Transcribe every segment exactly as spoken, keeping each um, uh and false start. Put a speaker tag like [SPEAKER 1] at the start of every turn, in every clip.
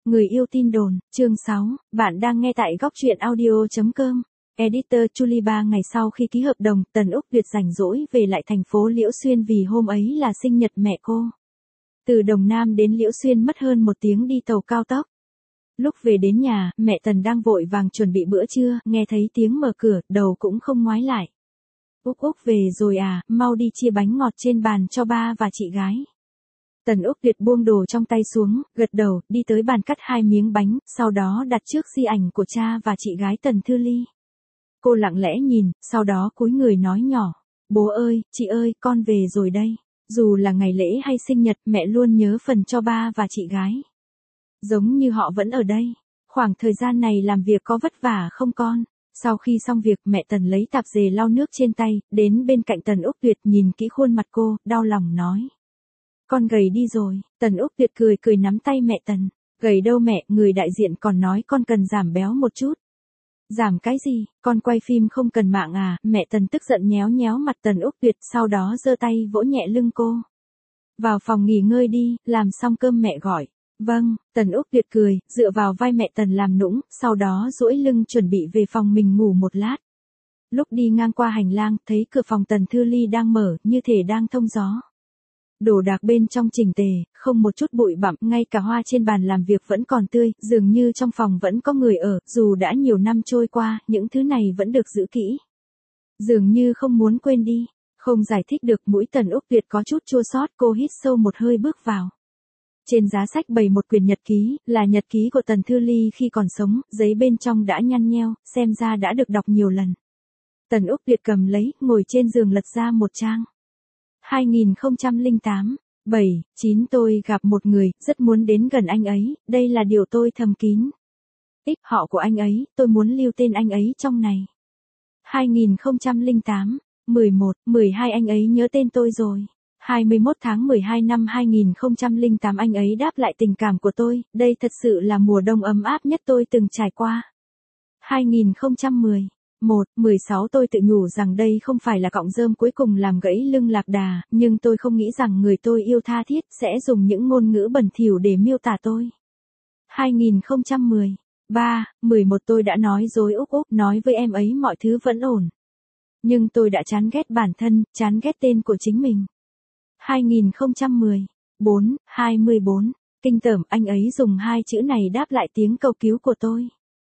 [SPEAKER 1] Người yêu tin đồn, chương sáu, bạn đang nghe tại góc truyện audio chấm com. Editor Julie. Ba ngày sau khi ký hợp đồng, Tần Úc Tuyệt rảnh rỗi về lại thành phố Liễu Xuyên vì hôm ấy là sinh nhật mẹ cô. Từ Đồng Nam đến Liễu Xuyên mất hơn một tiếng đi tàu cao tốc. Lúc về đến nhà, mẹ Tần đang vội vàng chuẩn bị bữa trưa, nghe thấy tiếng mở cửa, đầu cũng không ngoái lại. Úc Úc về rồi à, mau đi chia bánh ngọt trên bàn cho ba và chị gái. Tần Úc Tuyệt buông đồ trong tay xuống, gật đầu, đi tới bàn cắt hai miếng bánh, sau đó đặt trước di ảnh của cha và chị gái Tần Thư Ly. Cô lặng lẽ nhìn, sau đó cúi người nói nhỏ, bố ơi, chị ơi, con về rồi đây. Dù là ngày lễ hay sinh nhật, mẹ luôn nhớ phần cho ba và chị gái. Giống như họ vẫn ở đây. Khoảng thời gian này làm việc có vất vả không con? Sau khi xong việc, mẹ Tần lấy tạp dề lau nước trên tay, đến bên cạnh Tần Úc Tuyệt nhìn kỹ khuôn mặt cô, đau lòng nói. Con gầy đi rồi. Tần Úc Tuyệt cười cười nắm tay mẹ Tần. Gầy đâu mẹ, người đại diện còn nói con cần giảm béo một chút. Giảm cái gì, con quay phim không cần mạng à? Mẹ Tần tức giận nhéo nhéo mặt Tần Úc Tuyệt, sau đó giơ tay vỗ nhẹ lưng cô. Vào phòng nghỉ ngơi đi, làm xong cơm mẹ gọi. Vâng, Tần Úc Tuyệt cười, dựa vào vai mẹ Tần làm nũng, sau đó duỗi lưng chuẩn bị về phòng mình ngủ một lát. Lúc đi ngang qua hành lang, thấy cửa phòng Tần Thư Ly đang mở, như thể đang thông gió. Đồ đạc bên trong chỉnh tề, không một chút bụi bặm, ngay cả hoa trên bàn làm việc vẫn còn tươi, dường như trong phòng vẫn có người ở, dù đã nhiều năm trôi qua, những thứ này vẫn được giữ kỹ. Dường như không muốn quên đi, không giải thích được, mũi Tần Úc Tuyệt có chút chua xót, cô hít sâu một hơi bước vào. Trên giá sách bày một quyển nhật ký, là nhật ký của Tần Thư Ly khi còn sống, giấy bên trong đã nhăn nheo, xem ra đã được đọc nhiều lần. Tần Úc Tuyệt cầm lấy, ngồi trên giường lật ra một trang. hai nghìn không trăm lẻ tám, bảy, chín tôi gặp một người, rất muốn đến gần anh ấy, đây là điều tôi thầm kín. X họ của anh ấy, tôi muốn lưu tên anh ấy trong này. hai nghìn không trăm lẻ tám, mười một, mười hai anh ấy nhớ tên tôi rồi. hai mươi mốt tháng mười hai năm hai nghìn không trăm lẻ tám anh ấy đáp lại tình cảm của tôi, đây thật sự là mùa đông ấm áp nhất tôi từng trải qua. hai nghìn không trăm mười một, mười sáu tôi tự nhủ rằng đây không phải là cọng rơm cuối cùng làm gãy lưng lạc đà, nhưng tôi không nghĩ rằng người tôi yêu tha thiết sẽ dùng những ngôn ngữ bẩn thỉu để miêu tả tôi. hai nghìn không trăm mười ba, mười một tôi đã nói dối Úc Úc, nói với em ấy mọi thứ vẫn ổn. Nhưng tôi đã chán ghét bản thân, chán ghét tên của chính mình. hai nghìn không trăm mười bốn, hai mươi bốn, kinh tởm, anh ấy dùng hai chữ này đáp lại tiếng cầu cứu của tôi.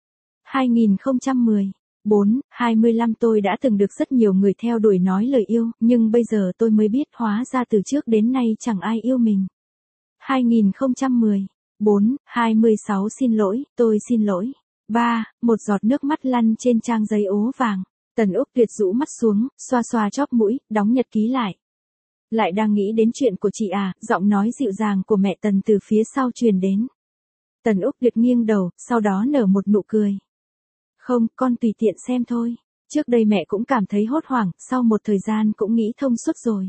[SPEAKER 1] hai nghìn không trăm mười bốn, hai mươi lăm tôi đã từng được rất nhiều người theo đuổi nói lời yêu, nhưng bây giờ tôi mới biết hóa ra từ trước đến nay chẳng ai yêu mình. hai nghìn không trăm mười bốn, hai mươi sáu xin lỗi, tôi xin lỗi. ba, một giọt nước mắt lăn trên trang giấy ố vàng. Tần Úc Tuyệt rũ mắt xuống, xoa xoa chóp mũi, đóng nhật ký lại. Lại đang nghĩ đến chuyện của chị à, giọng nói dịu dàng của mẹ Tần từ phía sau truyền đến. Tần Úc Tuyệt nghiêng đầu, sau đó nở một nụ cười. Không, con tùy tiện xem thôi. Trước đây mẹ cũng cảm thấy hốt hoảng, sau một thời gian cũng nghĩ thông suốt rồi.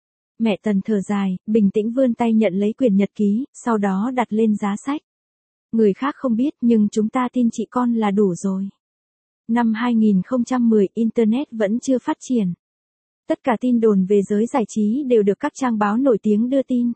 [SPEAKER 1] Mẹ Tần thở dài, bình tĩnh vươn tay nhận lấy quyển nhật ký, sau đó đặt lên giá sách. Người khác không biết nhưng chúng ta tin chị con là đủ rồi. Năm hai nghìn không trăm mười, Internet vẫn chưa phát triển. Tất cả tin đồn về giới giải trí đều được các trang báo nổi tiếng đưa tin.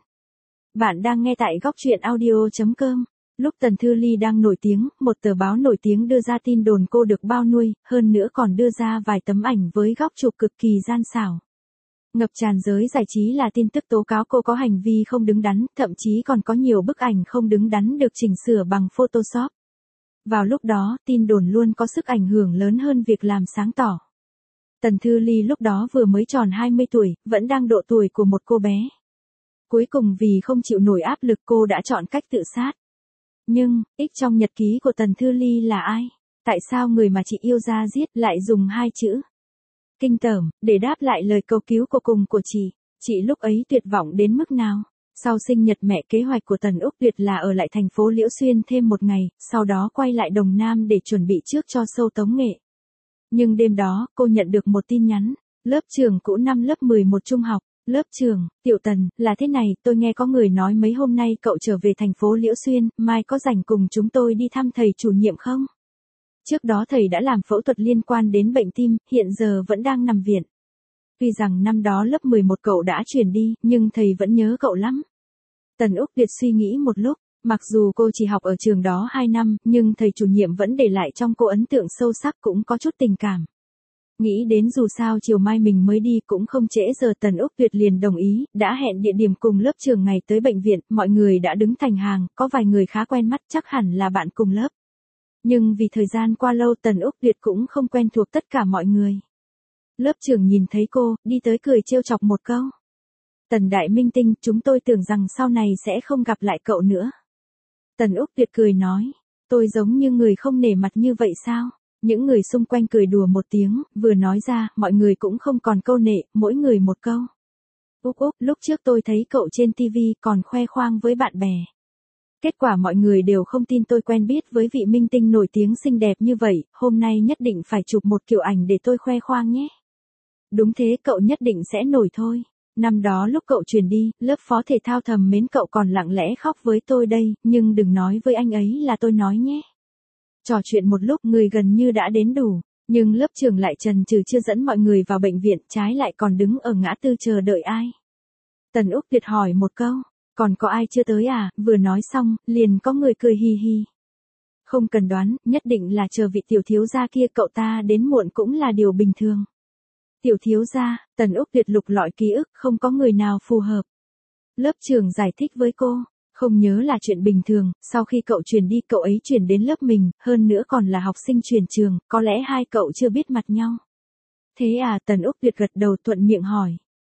[SPEAKER 1] Bạn đang nghe tại góc truyện audio chấm com. Lúc Tần Thư Ly đang nổi tiếng, một tờ báo nổi tiếng đưa ra tin đồn cô được bao nuôi, hơn nữa còn đưa ra vài tấm ảnh với góc chụp cực kỳ gian xảo. Ngập tràn giới giải trí là tin tức tố cáo cô có hành vi không đứng đắn, thậm chí còn có nhiều bức ảnh không đứng đắn được chỉnh sửa bằng Photoshop. Vào lúc đó, tin đồn luôn có sức ảnh hưởng lớn hơn việc làm sáng tỏ. Tần Thư Ly lúc đó vừa mới tròn hai mươi tuổi, vẫn đang độ tuổi của một cô bé. Cuối cùng vì không chịu nổi áp lực cô đã chọn cách tự sát. Nhưng, X trong nhật ký của Tần Thư Ly là ai? Tại sao người mà chị yêu ra giết lại dùng hai chữ kinh tởm để đáp lại lời cầu cứu của cùng của chị? Chị lúc ấy tuyệt vọng đến mức nào? Sau sinh nhật mẹ, kế hoạch của Tần Úc Tuyệt là ở lại thành phố Liễu Xuyên thêm một ngày, sau đó quay lại Đồng Nam để chuẩn bị trước cho show tống nghệ. Nhưng đêm đó, cô nhận được một tin nhắn. Lớp trưởng cũ năm lớp mười một trung học. Lớp trưởng, Tiểu Tần, là thế này, tôi nghe có người nói mấy hôm nay cậu trở về thành phố Liễu Xuyên, mai có rảnh cùng chúng tôi đi thăm thầy chủ nhiệm không? Trước đó thầy đã làm phẫu thuật liên quan đến bệnh tim, hiện giờ vẫn đang nằm viện. Tuy rằng năm đó lớp mười một cậu đã chuyển đi, nhưng thầy vẫn nhớ cậu lắm. Tần Úc Tuyệt suy nghĩ một lúc, Mặc dù cô chỉ học ở trường đó hai năm, nhưng thầy chủ nhiệm vẫn để lại trong cô ấn tượng sâu sắc, cũng có chút tình cảm. Nghĩ đến dù sao chiều mai mình mới đi cũng không trễ giờ, Tần Úc Tuyệt liền đồng ý, đã hẹn địa điểm cùng lớp trường ngày tới bệnh viện, mọi người đã đứng thành hàng, có vài người khá quen mắt, chắc hẳn là bạn cùng lớp. Nhưng vì thời gian qua lâu Tần Úc Tuyệt cũng không quen thuộc tất cả mọi người. Lớp trưởng nhìn thấy cô, đi tới cười trêu chọc một câu. Tần Đại Minh Tinh, chúng tôi tưởng rằng sau này sẽ không gặp lại cậu nữa. Tần Úc Tuyệt cười nói, tôi giống như người không nể mặt như vậy sao? Những người xung quanh cười đùa một tiếng, vừa nói ra, mọi người cũng không còn câu nệ, mỗi người một câu. Úc Úc, lúc trước tôi thấy cậu trên ti vi còn khoe khoang với bạn bè. Kết quả mọi người đều không tin tôi quen biết với vị minh tinh nổi tiếng xinh đẹp như vậy, hôm nay nhất định phải chụp một kiểu ảnh để tôi khoe khoang nhé. Đúng thế, cậu nhất định sẽ nổi thôi. Năm đó lúc cậu chuyển đi, lớp phó thể thao thầm mến cậu còn lặng lẽ khóc với tôi đây, nhưng đừng nói với anh ấy là tôi nói nhé. Trò chuyện một lúc người gần như đã đến đủ, nhưng lớp trưởng lại chần chừ chưa dẫn mọi người vào bệnh viện, trái lại còn đứng ở ngã tư chờ đợi ai. Tần Úc Tuyệt hỏi một câu, còn có ai chưa tới à, vừa nói xong, liền có người cười hi hi. Không cần đoán, nhất định là chờ vị tiểu thiếu gia kia, cậu ta đến muộn cũng là điều bình thường. Tiểu thiếu gia, Tần Úc Tuyệt lục lọi ký ức, không có người nào phù hợp. Lớp trưởng giải thích với cô, không nhớ là chuyện bình thường, sau khi cậu chuyển đi cậu ấy chuyển đến lớp mình, hơn nữa còn là học sinh chuyển trường, có lẽ hai cậu chưa biết mặt nhau. Thế à, Tần Úc Tuyệt gật đầu thuận miệng hỏi.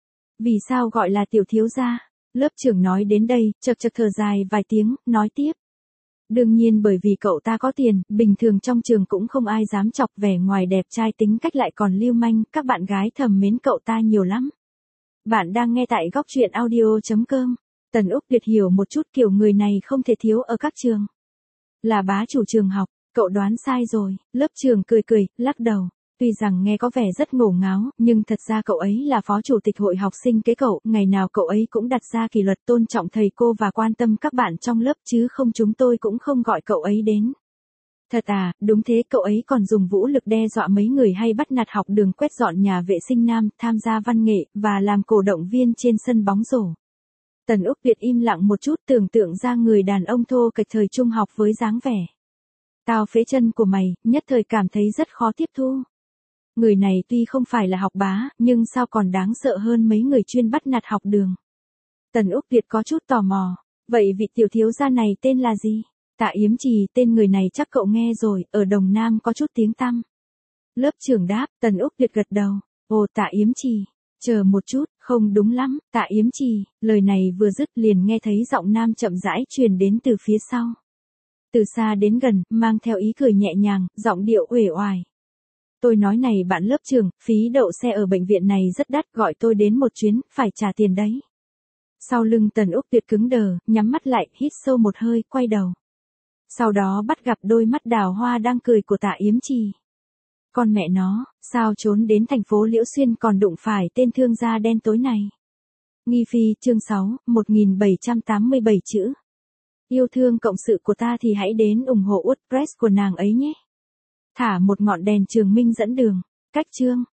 [SPEAKER 1] Vì sao gọi là tiểu thiếu gia? Lớp trưởng nói đến đây, chật chật thở dài vài tiếng, nói tiếp. Đương nhiên bởi vì cậu ta có tiền, bình thường trong trường cũng không ai dám chọc, vẻ ngoài đẹp trai tính cách lại còn lưu manh, các bạn gái thầm mến cậu ta nhiều lắm. Bạn đang nghe tại góc truyện audio chấm com. Tần Úc Tuyệt hiểu một chút, kiểu người này không thể thiếu ở các trường. Là bá chủ trường học, cậu đoán sai rồi, lớp trưởng cười cười, lắc đầu. Tuy rằng nghe có vẻ rất ngổ ngáo, nhưng thật ra cậu ấy là phó chủ tịch hội học sinh kế cậu, ngày nào cậu ấy cũng đặt ra kỷ luật, tôn trọng thầy cô và quan tâm các bạn trong lớp, chứ không chúng tôi cũng không gọi cậu ấy đến. Thật à, đúng thế, cậu ấy còn dùng vũ lực đe dọa mấy người hay bắt nạt học đường, quét dọn nhà vệ sinh nam, tham gia văn nghệ, và làm cổ động viên trên sân bóng rổ. Tần Úc Tuyệt im lặng một chút, tưởng tượng ra người đàn ông thô kệch thời trung học với dáng vẻ tao phế chân của mày, nhất thời cảm thấy rất khó tiếp thu. Người này tuy không phải là học bá, nhưng sao còn đáng sợ hơn mấy người chuyên bắt nạt học đường. Tần Úc Tuyệt có chút tò mò, vậy vị tiểu thiếu gia này tên là gì? Tạ Yếm Trì, tên người này chắc cậu nghe rồi, ở Đồng Nam có chút tiếng tăm. Lớp trưởng đáp, Tần Úc Tuyệt gật đầu, ồ Tạ Yếm Trì, chờ một chút, không đúng lắm, Tạ Yếm Trì, lời này vừa dứt liền nghe thấy giọng nam chậm rãi truyền đến từ phía sau. Từ xa đến gần, mang theo ý cười nhẹ nhàng, giọng điệu uể oải. Tôi nói này bạn lớp trưởng, phí đậu xe ở bệnh viện này rất đắt, gọi tôi đến một chuyến, phải trả tiền đấy. Sau lưng Tần Úc Tuyệt cứng đờ, nhắm mắt lại, hít sâu một hơi, quay đầu. Sau đó bắt gặp đôi mắt đào hoa đang cười của Tạ Yếm Trì. Con mẹ nó, sao trốn đến thành phố Liễu Xuyên còn đụng phải tên thương gia đen tối này. Nghi Phi, chương sáu, một nghìn bảy trăm tám mươi bảy chữ. Yêu thương cộng sự của ta thì hãy đến ủng hộ WordPress của nàng ấy nhé. Thả một ngọn đèn trường minh dẫn đường. Cách chương.